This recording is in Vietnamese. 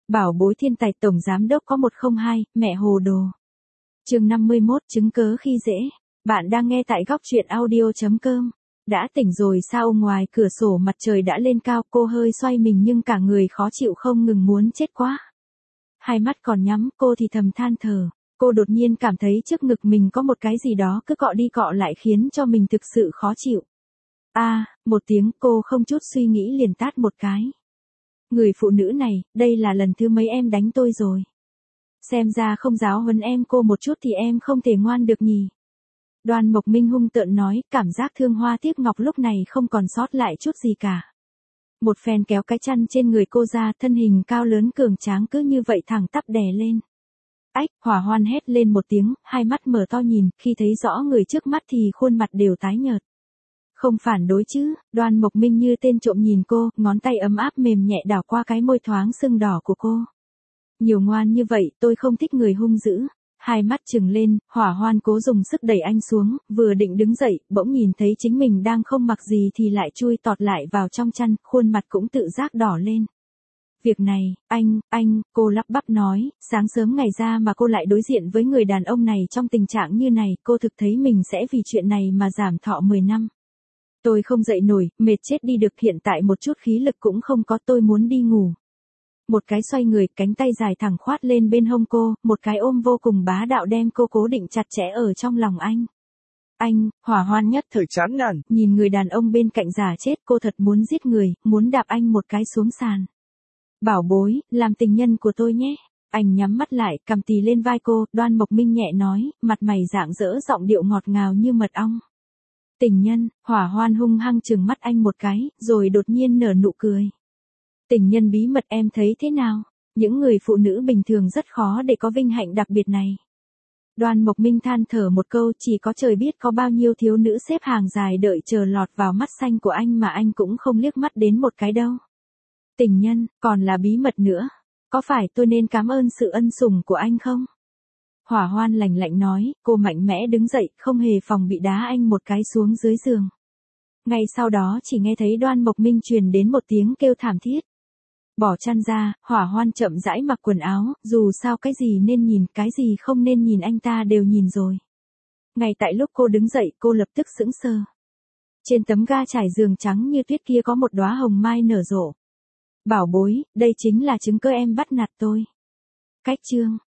Bảo bối thiên tài tổng giám đốc có 102, mẹ hồ đồ. Chương 51, chứng cớ khi dễ. Bạn đang nghe tại góc truyện audio.com. Đã tỉnh rồi sao? Ngoài cửa sổ mặt trời đã lên cao, cô hơi xoay mình nhưng cả người khó chịu không ngừng muốn chết quá. Hai mắt còn nhắm, cô thì thầm than thở. Cô đột nhiên cảm thấy trước ngực mình có một cái gì đó cứ cọ đi cọ lại khiến cho mình thực sự khó chịu. Một tiếng, cô không chút suy nghĩ liền tát một cái. Người phụ nữ này, đây là lần thứ mấy em đánh tôi rồi. Xem ra không giáo huấn em cô một chút thì em không thể ngoan được nhỉ. Đoan Mộc Minh hung tợn nói, cảm giác thương hoa tiếc ngọc lúc này không còn sót lại chút gì cả. Một phen kéo cái chăn trên người cô ra, thân hình cao lớn cường tráng cứ như vậy thẳng tắp đè lên. Ách, Hỏa Hoan hét lên một tiếng, hai mắt mở to nhìn, khi thấy rõ người trước mắt thì khuôn mặt đều tái nhợt. Không phản đối chứ? Đoan Mộc Minh như tên trộm nhìn cô, ngón tay ấm áp mềm nhẹ đảo qua cái môi thoáng sưng đỏ của cô. Nhiều ngoan như vậy, tôi không thích người hung dữ. Hai mắt trừng lên, Hỏa Hoan cố dùng sức đẩy anh xuống, vừa định đứng dậy, bỗng nhìn thấy chính mình đang không mặc gì thì lại chui tọt lại vào trong chăn, khuôn mặt cũng tự giác đỏ lên. Việc này, anh, cô lắp bắp nói, sáng sớm ngày ra mà cô lại đối diện với người đàn ông này trong tình trạng như này, cô thực thấy mình sẽ vì chuyện này mà giảm thọ 10 năm. Tôi không dậy nổi, mệt chết đi được, hiện tại một chút khí lực cũng không có, tôi muốn đi ngủ. Một cái xoay người, cánh tay dài thẳng khoát lên bên hông cô, một cái ôm vô cùng bá đạo đem cô cố định chặt chẽ ở trong lòng anh. Hỏa Hoan nhất thời chán nản, nhìn người đàn ông bên cạnh giả chết, cô thật muốn giết người, muốn đạp anh một cái xuống sàn. Bảo bối, làm tình nhân của tôi nhé. Anh nhắm mắt lại, cầm tì lên vai cô, Đoan Mộc Minh nhẹ nói, mặt mày rạng rỡ giọng điệu ngọt ngào như mật ong. Tình nhân, Hỏa Hoan hung hăng trừng mắt anh một cái, rồi đột nhiên nở nụ cười. Tình nhân bí mật em thấy thế nào? Những người phụ nữ bình thường rất khó để có vinh hạnh đặc biệt này. Đoan Mộc Minh than thở một câu, chỉ có trời biết có bao nhiêu thiếu nữ xếp hàng dài đợi chờ lọt vào mắt xanh của anh mà anh cũng không liếc mắt đến một cái đâu. Tình nhân, còn là bí mật nữa. Có phải tôi nên cảm ơn sự ân sủng của anh không? Hỏa Hoan lạnh lạnh nói, cô mạnh mẽ đứng dậy, không hề phòng bị đá anh một cái xuống dưới giường. Ngay sau đó chỉ nghe thấy Đoan Mộc Minh truyền đến một tiếng kêu thảm thiết. Bỏ chăn ra, Hỏa Hoan chậm rãi mặc quần áo, dù sao cái gì nên nhìn, cái gì không nên nhìn anh ta đều nhìn rồi. Ngay tại lúc cô đứng dậy, cô lập tức sững sờ. Trên tấm ga trải giường trắng như tuyết kia có một đóa hồng mai nở rộ. Bảo bối, đây chính là chứng cứ em bắt nạt tôi. Cách chương